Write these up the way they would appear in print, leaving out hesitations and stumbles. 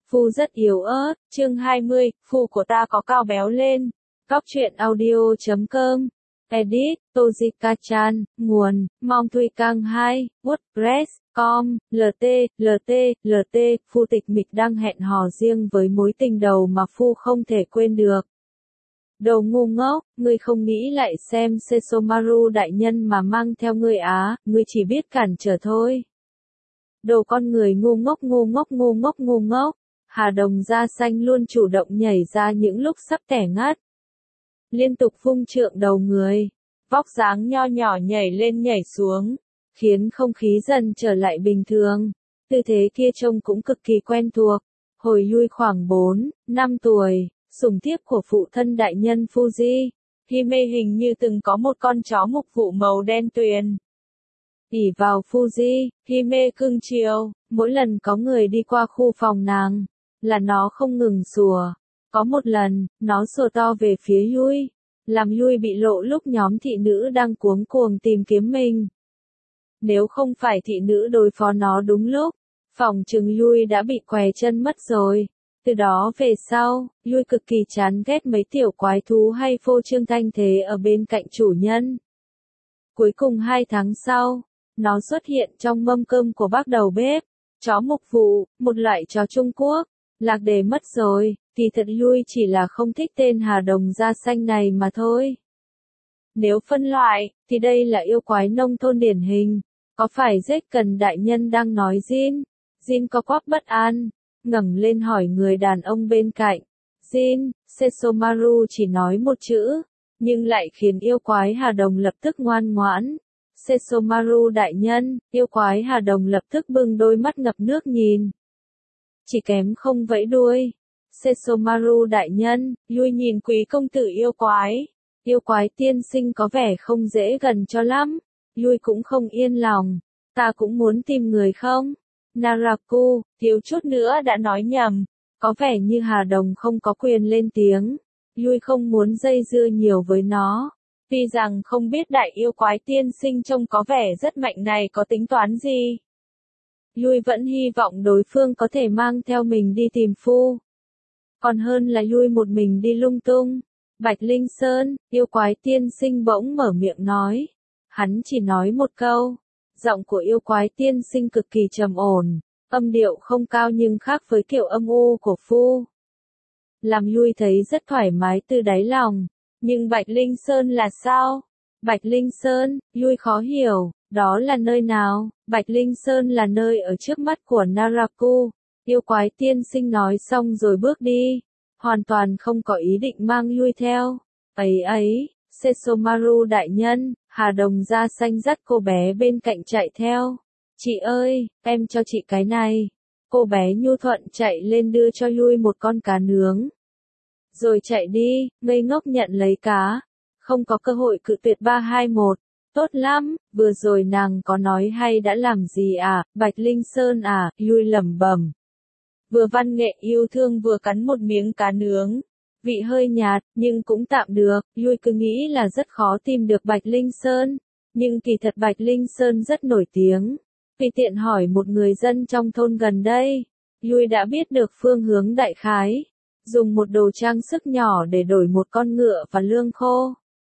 Phu rất yếu ớt, chương 20, phu của ta có cao béo lên. Góc truyện audio.com. Edit, Tojika Chan, nguồn, Mong Thuy Cang 2, WordPress.com, LT, Phu tịch mịch đang hẹn hò riêng với mối tình đầu mà Phu không thể quên được. Đồ ngu ngốc, ngươi không nghĩ lại xem Sesomaru đại nhân mà mang theo ngươi á, ngươi chỉ biết cản trở thôi. Đồ con người ngu ngốc. Hà Đồng da xanh luôn chủ động nhảy ra những lúc sắp tẻ ngắt. Liên tục vung trượng đầu người, vóc dáng nho nhỏ nhảy lên nhảy xuống, khiến không khí dần trở lại bình thường. Tư thế kia trông cũng cực kỳ quen thuộc. Hồi lui khoảng 4, 5 tuổi, sủng thiếp của phụ thân đại nhân Fuji, Hime hình như từng có một con chó mục vụ màu đen tuyền. Ỉ vào Fuji, Hime cưng chiều, mỗi lần có người đi qua khu phòng nàng, là nó không ngừng sủa. Có một lần, nó sủa to về phía Yui, làm Yui bị lộ lúc nhóm thị nữ đang cuống cuồng tìm kiếm mình. Nếu không phải thị nữ đối phó nó đúng lúc, phỏng chừng Yui đã bị què chân mất rồi. Từ đó về sau, Yui cực kỳ chán ghét mấy tiểu quái thú hay phô trương thanh thế ở bên cạnh chủ nhân. Cuối cùng 2 tháng sau, nó xuất hiện trong mâm cơm của bác đầu bếp. Chó mục vụ, một loại chó Trung Quốc. Lạc đề mất rồi, kỳ thật Yui chỉ là không thích tên Hà Đồng da xanh này mà thôi. Nếu phân loại, thì đây là yêu quái nông thôn điển hình. Có phải Jack Cần đại nhân đang nói Jin? Jin có quắp bất an, ngẩng lên hỏi người đàn ông bên cạnh. Jin, Sesomaru chỉ nói một chữ, nhưng lại khiến yêu quái Hà Đồng lập tức ngoan ngoãn. Sesomaru đại nhân, yêu quái Hà Đồng lập tức bưng đôi mắt ngập nước nhìn. Chỉ kém không vẫy đuôi. Sesomaru đại nhân, Yui nhìn quý công tử yêu quái. Yêu quái tiên sinh có vẻ không dễ gần cho lắm. Yui cũng không yên lòng. Ta cũng muốn tìm người không? Naraku, thiếu chút nữa đã nói nhầm. Có vẻ như Hà Đồng không có quyền lên tiếng. Yui không muốn dây dưa nhiều với nó. Tuy rằng không biết đại yêu quái tiên sinh trông có vẻ rất mạnh này có tính toán gì. Yui vẫn hy vọng đối phương có thể mang theo mình đi tìm phu. Còn hơn là Yui một mình đi lung tung. Bạch Linh Sơn, yêu quái tiên sinh bỗng mở miệng nói. Hắn chỉ nói một câu. Giọng của yêu quái tiên sinh cực kỳ trầm ổn. Âm điệu không cao nhưng khác với kiểu âm u của phu. Làm Yui thấy rất thoải mái từ đáy lòng. Nhưng Bạch Linh Sơn là sao? Bạch Linh Sơn, Yui khó hiểu. Đó là nơi nào? Bạch Linh Sơn là nơi ở trước mắt của Naraku. Yêu quái tiên sinh nói xong rồi bước đi. Hoàn toàn không có ý định mang Yui theo. Ấy, Sesomaru đại nhân, Hà Đồng da xanh dắt cô bé bên cạnh chạy theo. Chị ơi, em cho chị cái này. Cô bé nhu thuận chạy lên đưa cho Yui một con cá nướng. Rồi chạy đi, ngây ngốc nhận lấy cá. Không có cơ hội cự tuyệt 3-2-1. Tốt lắm, vừa rồi nàng có nói hay đã làm gì à, Bạch Linh Sơn à, Yui lẩm bẩm. Vừa văn nghệ yêu thương vừa cắn một miếng cá nướng. Vị hơi nhạt, nhưng cũng tạm được, Yui cứ nghĩ là rất khó tìm được Bạch Linh Sơn. Nhưng kỳ thật Bạch Linh Sơn rất nổi tiếng. Vì tiện hỏi một người dân trong thôn gần đây, Yui đã biết được phương hướng đại khái. Dùng một đồ trang sức nhỏ để đổi một con ngựa và lương khô.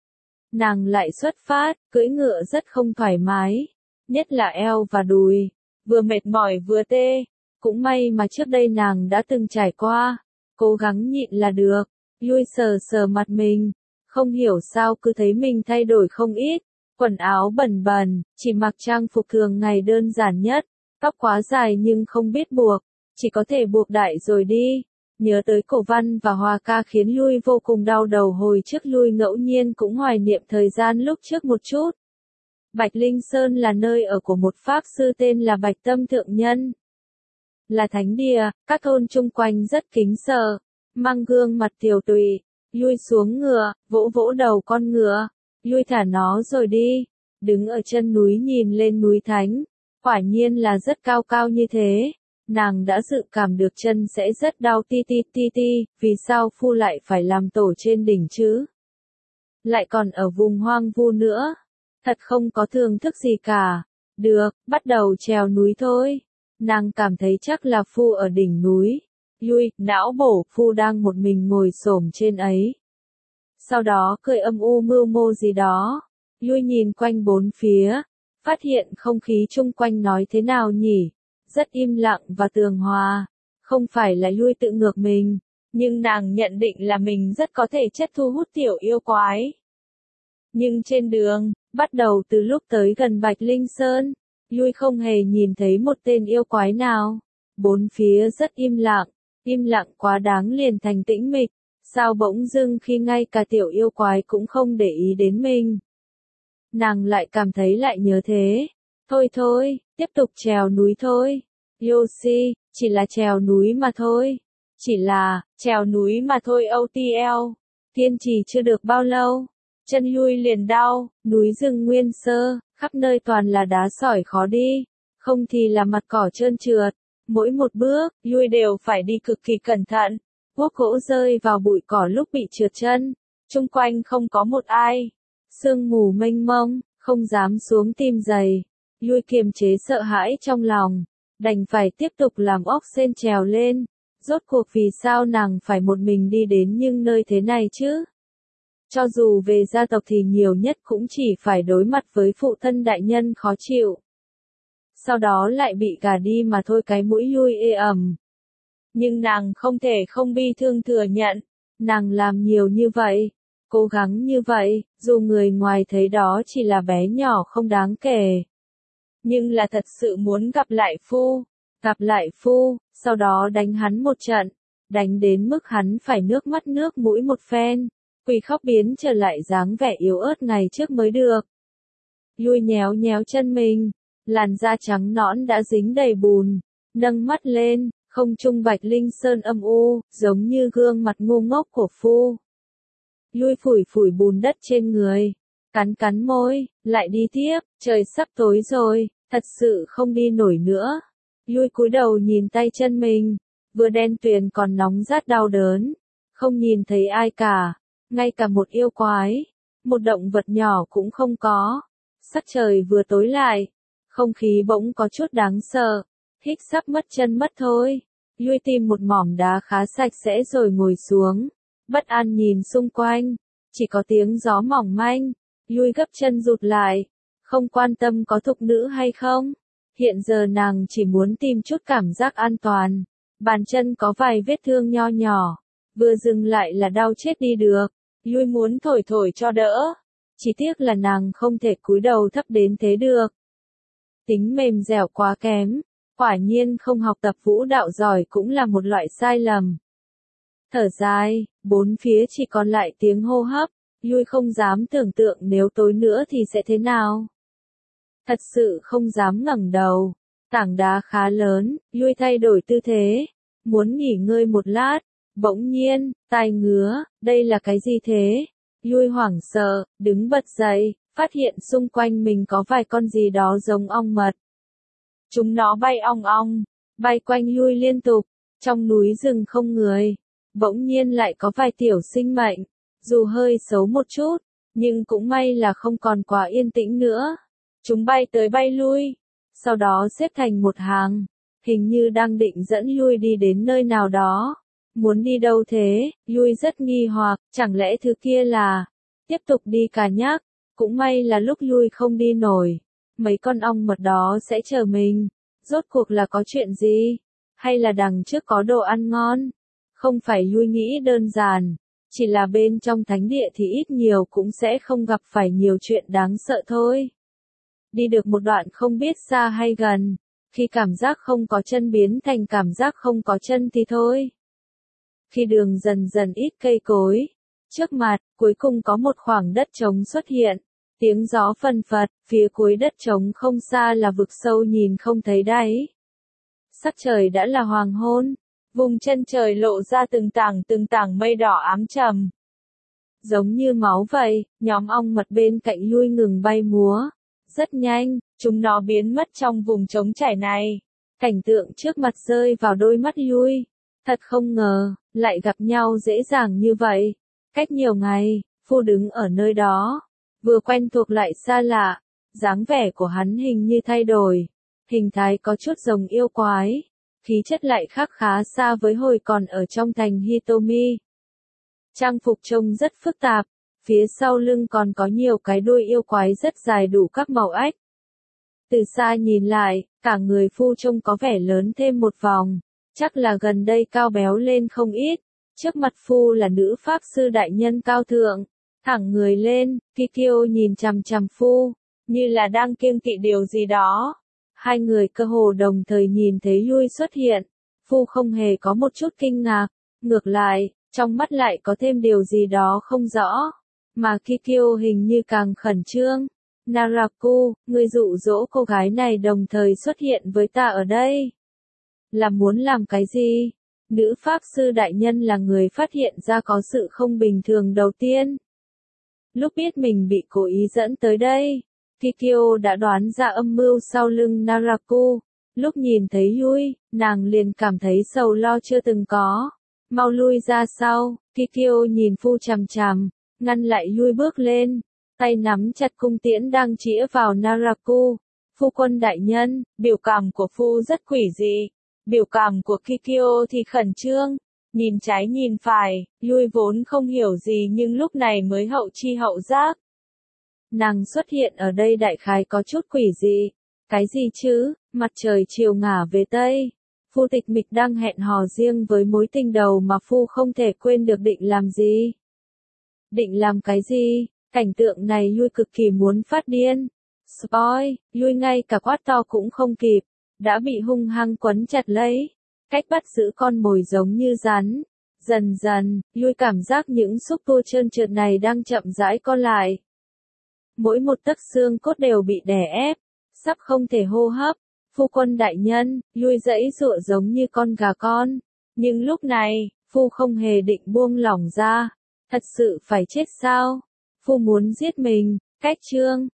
Nàng lại xuất phát, cưỡi ngựa rất không thoải mái, nhất là eo và đùi, vừa mệt mỏi vừa tê. Cũng may mà trước đây nàng đã từng trải qua, cố gắng nhịn là được. Yui sờ sờ mặt mình, không hiểu sao cứ thấy mình thay đổi không ít, quần áo bẩn bẩn, chỉ mặc trang phục thường ngày đơn giản nhất, tóc quá dài nhưng không biết buộc, chỉ có thể buộc đại rồi đi. Nhớ tới cổ văn và hòa ca khiến Yui vô cùng đau đầu hồi trước Yui ngẫu nhiên cũng hoài niệm thời gian lúc trước một chút. Bạch Linh Sơn là nơi ở của một pháp sư tên là Bạch Tâm Thượng Nhân. Là thánh địa, các thôn chung quanh rất kính sợ, mang gương mặt tiều tụy. Yui xuống ngựa, vỗ vỗ đầu con ngựa. Yui thả nó rồi đi, đứng ở chân núi nhìn lên núi Thánh. Quả nhiên là rất cao cao như thế. Nàng đã dự cảm được chân sẽ rất đau ti, vì sao phu lại phải làm tổ trên đỉnh chứ? Lại còn ở vùng hoang vu nữa. Thật không có thưởng thức gì cả. Được, bắt đầu trèo núi thôi. Nàng cảm thấy chắc là phu ở đỉnh núi. Lui, não bổ, Phu đang một mình ngồi xổm trên ấy. Sau đó cười âm u mưu mô gì đó. Lui nhìn quanh bốn phía, phát hiện không khí chung quanh nói thế nào nhỉ? Rất im lặng và tường hòa. Không phải là Lui tự ngược mình, nhưng nàng nhận định là mình rất có thể chất thu hút tiểu yêu quái. Nhưng trên đường, bắt đầu từ lúc tới gần Bạch Linh Sơn, Lui không hề nhìn thấy một tên yêu quái nào. Bốn phía rất im lặng quá đáng liền thành tĩnh mịch. Sao bỗng dưng khi ngay cả tiểu yêu quái cũng không để ý đến mình. Nàng lại cảm thấy lại nhớ thế. Thôi, tiếp tục trèo núi thôi. Yoshi, chỉ là trèo núi mà thôi. Chỉ là, trèo núi mà thôi OTL. Kiên trì chưa được bao lâu. Chân Lui liền đau, núi rừng nguyên sơ, khắp nơi toàn là đá sỏi khó đi. Không thì là mặt cỏ trơn trượt. Mỗi một bước, Lui đều phải đi cực kỳ cẩn thận. Guốc gỗ rơi vào bụi cỏ lúc bị trượt chân. Chung quanh không có một ai. Sương mù mênh mông, không dám xuống tim giày. Lui kiềm chế sợ hãi trong lòng. Đành phải tiếp tục làm ốc sên trèo lên. Rốt cuộc vì sao nàng phải một mình đi đến những nơi thế này chứ? Cho dù về gia tộc thì nhiều nhất cũng chỉ phải đối mặt với phụ thân đại nhân khó chịu. Sau đó lại bị gả đi mà thôi, cái mũi Lui ê ẩm. Nhưng nàng không thể không bi thương thừa nhận. Nàng làm nhiều như vậy, cố gắng như vậy, dù người ngoài thấy đó chỉ là bé nhỏ không đáng kể. Nhưng là thật sự muốn gặp lại Phu, sau đó đánh hắn một trận, đánh đến mức hắn phải nước mắt nước mũi một phen, quỳ khóc biến trở lại dáng vẻ yếu ớt ngày trước mới được. Lui nhéo nhéo chân mình, làn da trắng nõn đã dính đầy bùn, nâng mắt lên, không trung Bạch Linh Sơn âm u, giống như gương mặt ngu ngốc của Phu. Lui phủi phủi bùn đất trên người, cắn môi, lại đi tiếp, trời sắp tối rồi, thật sự không đi nổi nữa. Lui cúi đầu nhìn tay chân mình, vừa đen tuyền còn nóng rát đau đớn, không nhìn thấy ai cả, ngay cả một yêu quái, một động vật nhỏ cũng không có. Sắc trời vừa tối lại, không khí bỗng có chút đáng sợ, hít sắp mất chân mất thôi. Lui tìm một mỏm đá khá sạch sẽ rồi ngồi xuống, bất an nhìn xung quanh, chỉ có tiếng gió mỏng manh. Lui gấp chân rụt lại, không quan tâm có thục nữ hay không. Hiện giờ nàng chỉ muốn tìm chút cảm giác an toàn. Bàn chân có vài vết thương nho nhỏ, vừa dừng lại là đau chết đi được. Lui muốn thổi thổi cho đỡ, chỉ tiếc là nàng không thể cúi đầu thấp đến thế được. Tính mềm dẻo quá kém, quả nhiên không học tập vũ đạo giỏi cũng là một loại sai lầm. Thở dài, bốn phía chỉ còn lại tiếng hô hấp. Lui không dám tưởng tượng nếu tối nữa thì sẽ thế nào. Thật sự không dám ngẩng đầu. Tảng đá khá lớn, Lui thay đổi tư thế, muốn nghỉ ngơi một lát. Bỗng nhiên, tai ngứa, đây là cái gì thế? Lui hoảng sợ, đứng bật dậy, phát hiện xung quanh mình có vài con gì đó giống ong mật. Chúng nó bay ong ong, bay quanh Lui liên tục, trong núi rừng không người. Bỗng nhiên lại có vài tiểu sinh mệnh. Dù hơi xấu một chút, nhưng cũng may là không còn quá yên tĩnh nữa. Chúng bay tới bay lui, sau đó xếp thành một hàng, hình như đang định dẫn Lui đi đến nơi nào đó. Muốn đi đâu thế? Lui rất nghi hoặc, chẳng lẽ thứ kia là tiếp tục đi cả nhắc, cũng may là lúc Lui không đi nổi. Mấy con ong mật đó sẽ chờ mình, rốt cuộc là có chuyện gì? Hay là đằng trước có đồ ăn ngon? Không phải Lui nghĩ đơn giản. Chỉ là bên trong thánh địa thì ít nhiều cũng sẽ không gặp phải nhiều chuyện đáng sợ thôi. Đi được một đoạn không biết xa hay gần, khi cảm giác không có chân biến thành cảm giác không có chân thì thôi. Khi đường dần dần ít cây cối, trước mặt, cuối cùng có một khoảng đất trống xuất hiện, tiếng gió phần phật, phía cuối đất trống không xa là vực sâu nhìn không thấy đáy. Sắc trời đã là hoàng hôn. Vùng chân trời lộ ra từng tảng mây đỏ ám trầm. Giống như máu vậy, nhóm ong mật bên cạnh Lui ngừng bay múa. Rất nhanh, chúng nó biến mất trong vùng trống trải này. Cảnh tượng trước mặt rơi vào đôi mắt Lui. Thật không ngờ, lại gặp nhau dễ dàng như vậy. Cách nhiều ngày, Phu đứng ở nơi đó. Vừa quen thuộc lại xa lạ. Dáng vẻ của hắn hình như thay đổi. Hình thái có chút giống yêu quái. khí chất lại khác khá xa với hồi còn ở trong thành Hitomi. Trang phục trông rất phức tạp, phía sau lưng còn có nhiều cái đuôi yêu quái rất dài đủ các màu ếch. Từ xa nhìn lại, cả người Phu trông có vẻ lớn thêm một vòng, chắc là gần đây cao béo lên không ít. Trước mặt Phu là nữ pháp sư đại nhân cao thượng, thẳng người lên, Kikyo nhìn chằm chằm Phu, như là đang kiêng kỵ điều gì đó. Hai người cơ hồ đồng thời nhìn thấy Yui xuất hiện, Phu không hề có một chút kinh ngạc, ngược lại, trong mắt lại có thêm điều gì đó không rõ, mà Kikyo hình như càng khẩn trương. Naraku, ngươi dụ dỗ cô gái này đồng thời xuất hiện với ta ở đây. Là muốn làm cái gì? Nữ pháp sư đại nhân là người phát hiện ra có sự không bình thường đầu tiên. Lúc biết mình bị cố ý dẫn tới đây, Kikyo đã đoán ra âm mưu sau lưng Naraku. Lúc nhìn thấy Yui, nàng liền cảm thấy sầu lo chưa từng có. Mau lui ra sau, Kikyo nhìn Phu chằm chằm, ngăn lại Yui bước lên, tay nắm chặt cung tiễn đang chĩa vào Naraku. Phu quân đại nhân, biểu cảm của Phu rất quỷ dị. Biểu cảm của Kikyo thì khẩn trương, nhìn trái nhìn phải, Yui vốn không hiểu gì nhưng lúc này mới hậu chi hậu giác. Nàng xuất hiện ở đây đại khái có chút quỷ dị. Cái gì chứ, mặt trời chiều ngả về Tây. Phu tịch mịch đang hẹn hò riêng với mối tình đầu mà Phu không thể quên được, định làm gì? Định làm cái gì? Cảnh tượng này Yui cực kỳ muốn phát điên. Spoil, Yui ngay cả quát to cũng không kịp, đã bị hung hăng quấn chặt lấy. Cách bắt giữ con mồi giống như rắn. Dần dần, Yui cảm giác những xúc tu trơn trượt này đang chậm rãi co lại. Mỗi một tấc xương cốt đều bị đè ép, sắp không thể hô hấp. Phu quân đại nhân, Yui giãy giụa giống như con gà con. Nhưng lúc này, Phu không hề định buông lỏng ra. Thật sự phải chết sao? Phu muốn giết mình. Cách chương